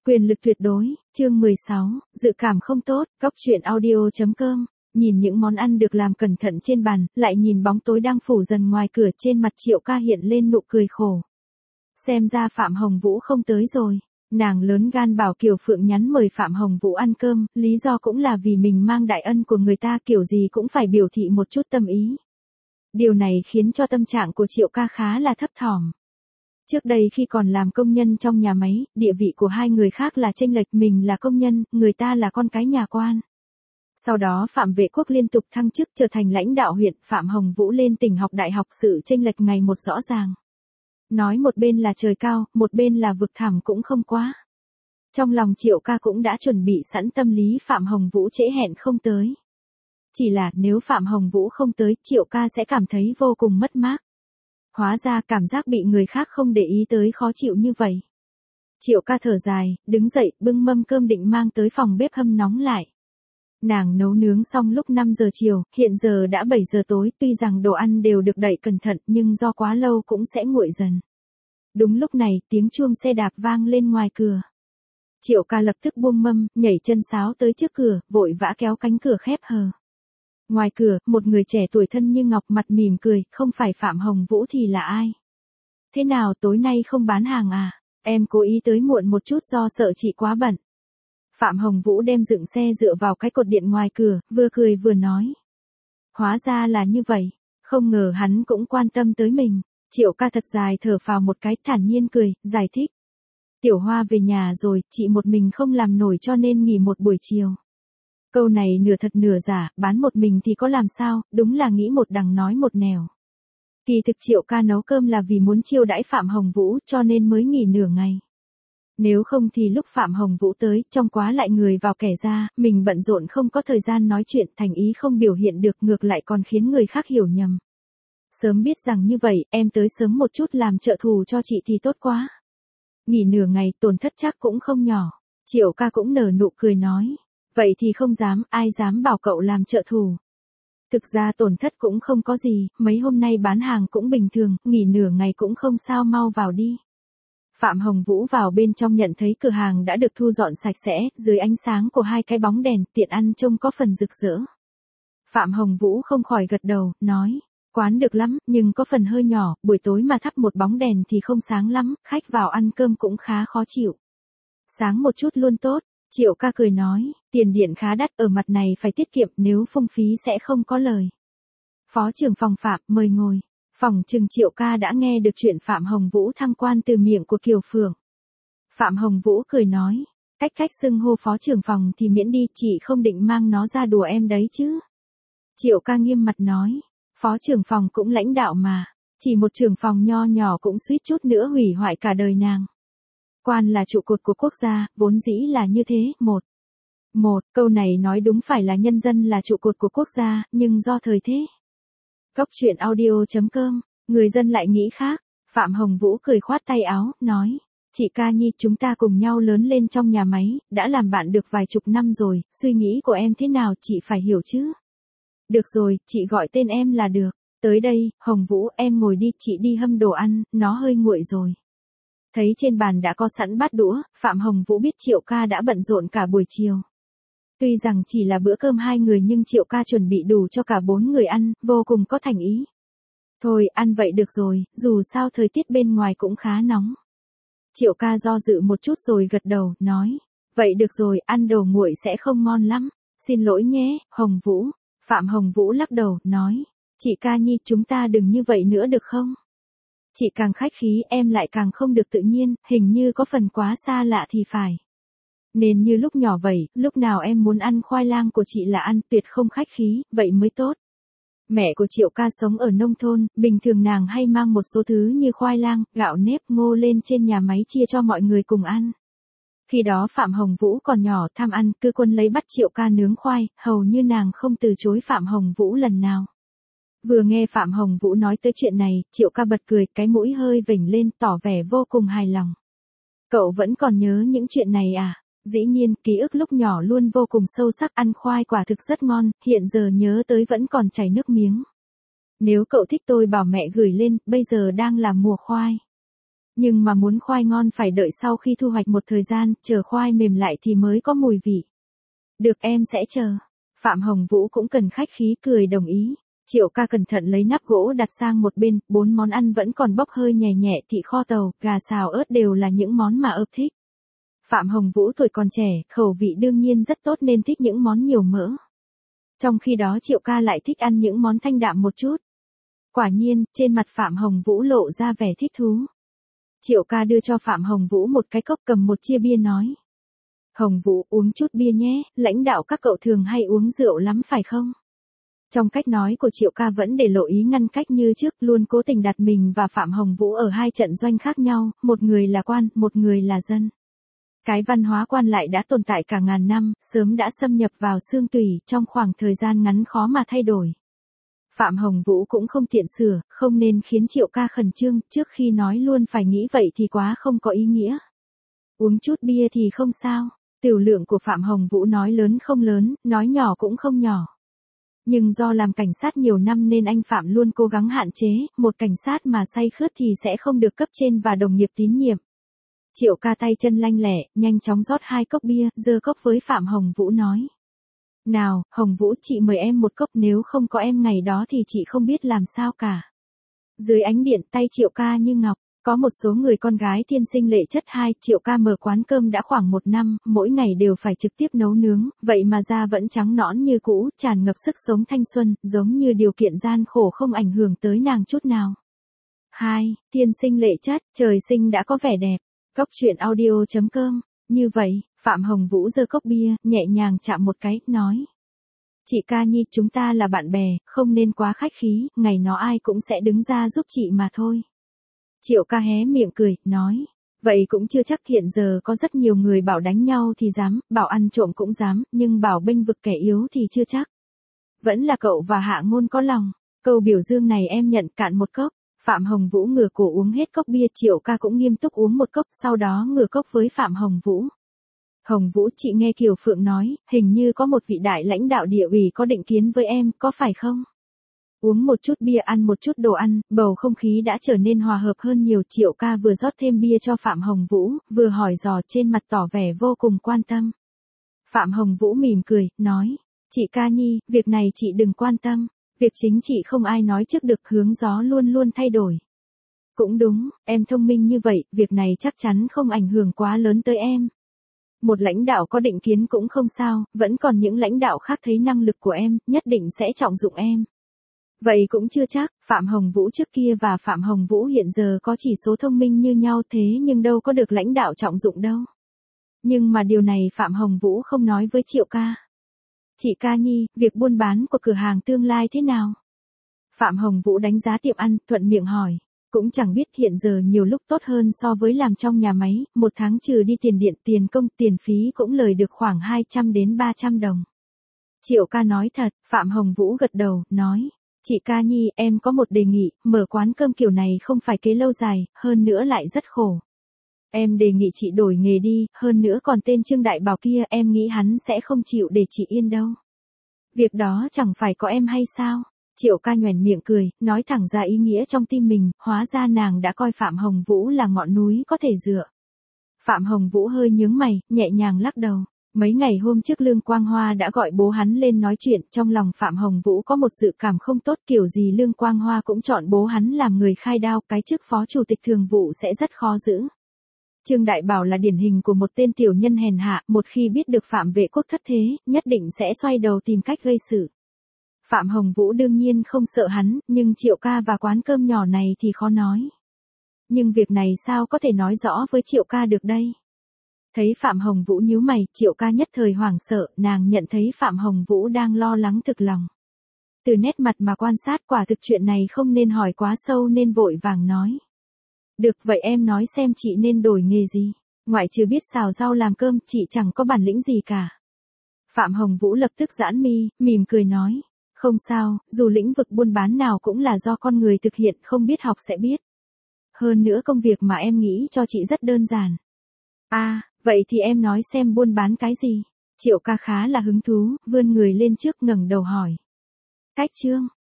Quyền lực tuyệt đối, chương 16, dự cảm không tốt, góc truyện audio.com. Nhìn những món ăn được làm cẩn thận trên bàn, lại nhìn bóng tối đang phủ dần ngoài cửa, trên mặt Triệu Ca hiện lên nụ cười khổ. Xem ra Phạm Hồng Vũ không tới rồi. Nàng lớn gan bảo Kiều Phượng nhắn mời Phạm Hồng Vũ ăn cơm, lý do cũng là vì mình mang đại ân của người ta, kiểu gì cũng phải biểu thị một chút tâm ý. Điều này khiến cho tâm trạng của Triệu Ca khá là thấp thỏm. Trước đây khi còn làm công nhân trong nhà máy, địa vị của hai người khác là chênh lệch, mình là công nhân, người ta là con cái nhà quan. Sau đó Phạm Vệ Quốc liên tục thăng chức trở thành lãnh đạo huyện, Phạm Hồng Vũ lên tỉnh học đại học, sự chênh lệch ngày một rõ ràng. Nói một bên là trời cao, một bên là vực thẳm cũng không quá. Trong lòng Triệu Ca cũng đã chuẩn bị sẵn tâm lý Phạm Hồng Vũ trễ hẹn không tới. Chỉ là nếu Phạm Hồng Vũ không tới, Triệu Ca sẽ cảm thấy vô cùng mất mát. Hóa ra cảm giác bị người khác không để ý tới khó chịu như vậy. Triệu Ca thở dài, đứng dậy, bưng mâm cơm định mang tới phòng bếp hâm nóng lại. Nàng nấu nướng xong lúc 5 giờ chiều, hiện giờ đã 7 giờ tối, tuy rằng đồ ăn đều được đậy cẩn thận nhưng do quá lâu cũng sẽ nguội dần. Đúng lúc này, tiếng chuông xe đạp vang lên ngoài cửa. Triệu Ca lập tức buông mâm, nhảy chân sáo tới trước cửa, vội vã kéo cánh cửa khép hờ. Ngoài cửa, một người trẻ tuổi thân như ngọc, mặt mỉm cười, không phải Phạm Hồng Vũ thì là ai? Thế nào, tối nay không bán hàng à? Em cố ý tới muộn một chút do sợ chị quá bận. Phạm Hồng Vũ đem dựng xe dựa vào cái cột điện ngoài cửa, vừa cười vừa nói. Hóa ra là như vậy, không ngờ hắn cũng quan tâm tới mình. Triệu Ca thật dài thở phào một cái, thản nhiên cười, giải thích. Tiểu Hoa về nhà rồi, chị một mình không làm nổi cho nên nghỉ một buổi chiều. Câu này nửa thật nửa giả, bán một mình thì có làm sao, đúng là nghĩ một đằng nói một nẻo. Kỳ thực Triệu Ca nấu cơm là vì muốn chiêu đãi Phạm Hồng Vũ cho nên mới nghỉ nửa ngày. Nếu không thì lúc Phạm Hồng Vũ tới, trong quá lại người vào kẻ ra, mình bận rộn không có thời gian nói chuyện, thành ý không biểu hiện được, ngược lại còn khiến người khác hiểu nhầm. Sớm biết rằng như vậy, em tới sớm một chút làm trợ thủ cho chị thì tốt quá. Nghỉ nửa ngày, tổn thất chắc cũng không nhỏ. Triệu Ca cũng nở nụ cười nói. Vậy thì không dám, ai dám bảo cậu làm trợ thủ. Thực ra tổn thất cũng không có gì, mấy hôm nay bán hàng cũng bình thường, nghỉ nửa ngày cũng không sao, mau vào đi. Phạm Hồng Vũ vào bên trong nhận thấy cửa hàng đã được thu dọn sạch sẽ, dưới ánh sáng của hai cái bóng đèn, tiện ăn trông có phần rực rỡ. Phạm Hồng Vũ không khỏi gật đầu, nói, quán được lắm, nhưng có phần hơi nhỏ, buổi tối mà thắp một bóng đèn thì không sáng lắm, khách vào ăn cơm cũng khá khó chịu. Sáng một chút luôn tốt. Triệu Ca cười nói, tiền điện khá đắt, ở mặt này phải tiết kiệm, nếu phung phí sẽ không có lời. Phó trưởng phòng Phạm, mời ngồi. Phòng trừng Triệu Ca đã nghe được chuyện Phạm Hồng Vũ thăng quan từ miệng của Kiều Phượng. Phạm Hồng Vũ cười nói, cách khách xưng hô phó trưởng phòng thì miễn đi, chị không định mang nó ra đùa em đấy chứ. Triệu Ca nghiêm mặt nói, phó trưởng phòng cũng lãnh đạo mà, chỉ một trưởng phòng nho nhỏ cũng suýt chút nữa hủy hoại cả đời nàng. Quan là trụ cột của quốc gia, vốn dĩ là như thế. Một câu này nói đúng, phải là nhân dân là trụ cột của quốc gia, nhưng do thời thế. Góc truyện audio.com, người dân lại nghĩ khác. Phạm Hồng Vũ cười khoát tay áo, nói, chị Ca Nhi, chúng ta cùng nhau lớn lên trong nhà máy, đã làm bạn được vài chục năm rồi, suy nghĩ của em thế nào chị phải hiểu chứ. Được rồi, chị gọi tên em là được. Tới đây, Hồng Vũ, em ngồi đi, chị đi hâm đồ ăn, nó hơi nguội rồi. Thấy trên bàn đã có sẵn bát đũa, Phạm Hồng Vũ biết Triệu Ca đã bận rộn cả buổi chiều. Tuy rằng chỉ là bữa cơm hai người nhưng Triệu Ca chuẩn bị đủ cho cả 4 người ăn, vô cùng có thành ý. Thôi, ăn vậy được rồi, dù sao thời tiết bên ngoài cũng khá nóng. Triệu Ca do dự một chút rồi gật đầu, nói, vậy được rồi, ăn đồ nguội sẽ không ngon lắm. Xin lỗi nhé, Hồng Vũ. Phạm Hồng Vũ lắc đầu, nói, chị Ca Nhi, chúng ta đừng như vậy nữa được không? Chị càng khách khí em lại càng không được tự nhiên, hình như có phần quá xa lạ thì phải. Nên như lúc nhỏ vậy, lúc nào em muốn ăn khoai lang của chị là ăn, tuyệt không khách khí, vậy mới tốt. Mẹ của Triệu Ca sống ở nông thôn, bình thường nàng hay mang một số thứ như khoai lang, gạo nếp, ngô lên trên nhà máy chia cho mọi người cùng ăn. Khi đó Phạm Hồng Vũ còn nhỏ, tham ăn, cứ quân lấy bắt Triệu Ca nướng khoai, hầu như nàng không từ chối Phạm Hồng Vũ lần nào. Vừa nghe Phạm Hồng Vũ nói tới chuyện này, Triệu Ca bật cười, cái mũi hơi vểnh lên, tỏ vẻ vô cùng hài lòng. Cậu vẫn còn nhớ những chuyện này à? Dĩ nhiên, ký ức lúc nhỏ luôn vô cùng sâu sắc, ăn khoai quả thực rất ngon, hiện giờ nhớ tới vẫn còn chảy nước miếng. Nếu cậu thích tôi bảo mẹ gửi lên, bây giờ đang là mùa khoai. Nhưng mà muốn khoai ngon phải đợi sau khi thu hoạch một thời gian, chờ khoai mềm lại thì mới có mùi vị. Được, em sẽ chờ. Phạm Hồng Vũ cũng cần khách khí cười đồng ý. Triệu ca cẩn thận lấy nắp gỗ đặt sang một bên, 4 món ăn vẫn còn bốc hơi nhè nhẹ, thịt kho tàu, gà xào ớt đều là những món mà ấp thích. Phạm Hồng Vũ tuổi còn trẻ, khẩu vị đương nhiên rất tốt nên thích những món nhiều mỡ. Trong khi đó Triệu ca lại thích ăn những món thanh đạm một chút. Quả nhiên, trên mặt Phạm Hồng Vũ lộ ra vẻ thích thú. Triệu ca đưa cho Phạm Hồng Vũ một cái cốc, cầm một chia bia nói. Hồng Vũ, uống chút bia nhé, lãnh đạo các cậu thường hay uống rượu lắm phải không? Trong cách nói của Triệu ca vẫn để lộ ý ngăn cách như trước, luôn cố tình đặt mình và Phạm Hồng Vũ ở hai trận doanh khác nhau, một người là quan, một người là dân. Cái văn hóa quan lại đã tồn tại cả ngàn năm, sớm đã xâm nhập vào xương tủy, trong khoảng thời gian ngắn khó mà thay đổi. Phạm Hồng Vũ cũng không tiện sửa, không nên khiến Triệu ca khẩn trương, trước khi nói luôn phải nghĩ vậy thì quá không có ý nghĩa. Uống chút bia thì không sao, tiểu lượng của Phạm Hồng Vũ nói lớn không lớn, nói nhỏ cũng không nhỏ. Nhưng do làm cảnh sát nhiều năm nên anh Phạm luôn cố gắng hạn chế, một cảnh sát mà say khướt thì sẽ không được cấp trên và đồng nghiệp tín nhiệm. Triệu ca tay chân lanh lẹ, nhanh chóng rót 2 cốc bia, giơ cốc với Phạm Hồng Vũ nói. Nào, Hồng Vũ, chị mời em một cốc, nếu không có em ngày đó thì chị không biết làm sao cả. Dưới ánh điện tay Triệu ca như ngọc, có một số người con gái thiên sinh lệ chất. Triệu ca mở quán cơm đã khoảng 1 năm, mỗi ngày đều phải trực tiếp nấu nướng, vậy mà da vẫn trắng nõn như cũ, tràn ngập sức sống thanh xuân, giống như điều kiện gian khổ không ảnh hưởng tới nàng chút nào. 2. Thiên sinh lệ chất, trời sinh đã có vẻ đẹp. Góc truyện audio.com. Như vậy, Phạm Hồng Vũ giơ cốc bia, nhẹ nhàng chạm một cái, nói. Chị Ca Nhi, chúng ta là bạn bè, không nên quá khách khí, ngày nó ai cũng sẽ đứng ra giúp chị mà thôi. Triệu ca hé miệng cười, nói. Vậy cũng chưa chắc, hiện giờ có rất nhiều người bảo đánh nhau thì dám, bảo ăn trộm cũng dám, nhưng bảo bênh vực kẻ yếu thì chưa chắc. Vẫn là cậu và Hạ Ngôn có lòng, câu biểu dương này em nhận, cạn một cốc. Phạm Hồng Vũ ngửa cổ uống hết cốc bia, Triệu ca cũng nghiêm túc uống một cốc, sau đó ngửa cốc với Phạm Hồng Vũ. Hồng Vũ, chị nghe Kiều Phượng nói, hình như có một vị đại lãnh đạo địa ủy có định kiến với em, có phải không? Uống một chút bia, ăn một chút đồ ăn, bầu không khí đã trở nên hòa hợp hơn nhiều. Triệu ca vừa rót thêm bia cho Phạm Hồng Vũ, vừa hỏi dò, trên mặt tỏ vẻ vô cùng quan tâm. Phạm Hồng Vũ mỉm cười, nói, chị Ca Nhi, việc này chị đừng quan tâm, việc chính trị không ai nói trước được, hướng gió luôn luôn thay đổi. Cũng đúng, em thông minh như vậy, việc này chắc chắn không ảnh hưởng quá lớn tới em. Một lãnh đạo có định kiến cũng không sao, vẫn còn những lãnh đạo khác thấy năng lực của em, nhất định sẽ trọng dụng em. Vậy cũng chưa chắc, Phạm Hồng Vũ trước kia và Phạm Hồng Vũ hiện giờ có chỉ số thông minh như nhau, thế nhưng đâu có được lãnh đạo trọng dụng đâu. Nhưng mà điều này Phạm Hồng Vũ không nói với Triệu ca. Chị Ca Nhi, việc buôn bán của cửa hàng tương lai thế nào? Phạm Hồng Vũ đánh giá tiệm ăn, thuận miệng hỏi. Cũng chẳng biết, hiện giờ nhiều lúc tốt hơn so với làm trong nhà máy, một tháng trừ đi tiền điện, tiền công, tiền phí cũng lời được khoảng 200 đến 300 đồng. Triệu ca nói thật, Phạm Hồng Vũ gật đầu, nói. Chị Ca Nhi, em có một đề nghị, mở quán cơm kiểu này không phải kế lâu dài, hơn nữa lại rất khổ. Em đề nghị chị đổi nghề đi, hơn nữa còn tên Trương Đại Bảo kia, em nghĩ hắn sẽ không chịu để chị yên đâu. Việc đó chẳng phải có em hay sao? Triệu ca nhoẻn miệng cười, nói thẳng ra ý nghĩa trong tim mình, hóa ra nàng đã coi Phạm Hồng Vũ là ngọn núi có thể dựa. Phạm Hồng Vũ hơi nhướng mày, nhẹ nhàng lắc đầu. Mấy ngày hôm trước Lương Quang Hoa đã gọi bố hắn lên nói chuyện, trong lòng Phạm Hồng Vũ có một dự cảm không tốt, kiểu gì Lương Quang Hoa cũng chọn bố hắn làm người khai đao, cái chức phó chủ tịch thường vụ sẽ rất khó giữ. Trương Đại Bảo là điển hình của một tên tiểu nhân hèn hạ, một khi biết được Phạm Vệ Quốc thất thế, nhất định sẽ xoay đầu tìm cách gây sự. Phạm Hồng Vũ đương nhiên không sợ hắn, nhưng Triệu ca và quán cơm nhỏ này thì khó nói. Nhưng việc này sao có thể nói rõ với Triệu ca được đây? Thấy Phạm Hồng Vũ nhíu mày, Triệu ca nhất thời hoảng sợ, nàng nhận thấy Phạm Hồng Vũ đang lo lắng thực lòng. Từ nét mặt mà quan sát, quả thực chuyện này không nên hỏi quá sâu nên vội vàng nói. Được, vậy em nói xem chị nên đổi nghề gì? Ngoại trừ biết xào rau làm cơm, chị chẳng có bản lĩnh gì cả. Phạm Hồng Vũ lập tức giãn mi, mỉm cười nói. Không sao, dù lĩnh vực buôn bán nào cũng là do con người thực hiện, không biết học sẽ biết. Hơn nữa công việc mà em nghĩ cho chị rất đơn giản. À, vậy thì em nói xem buôn bán cái gì? Triệu ca khá là hứng thú, vươn người lên trước ngẩng đầu hỏi. Cách Trương,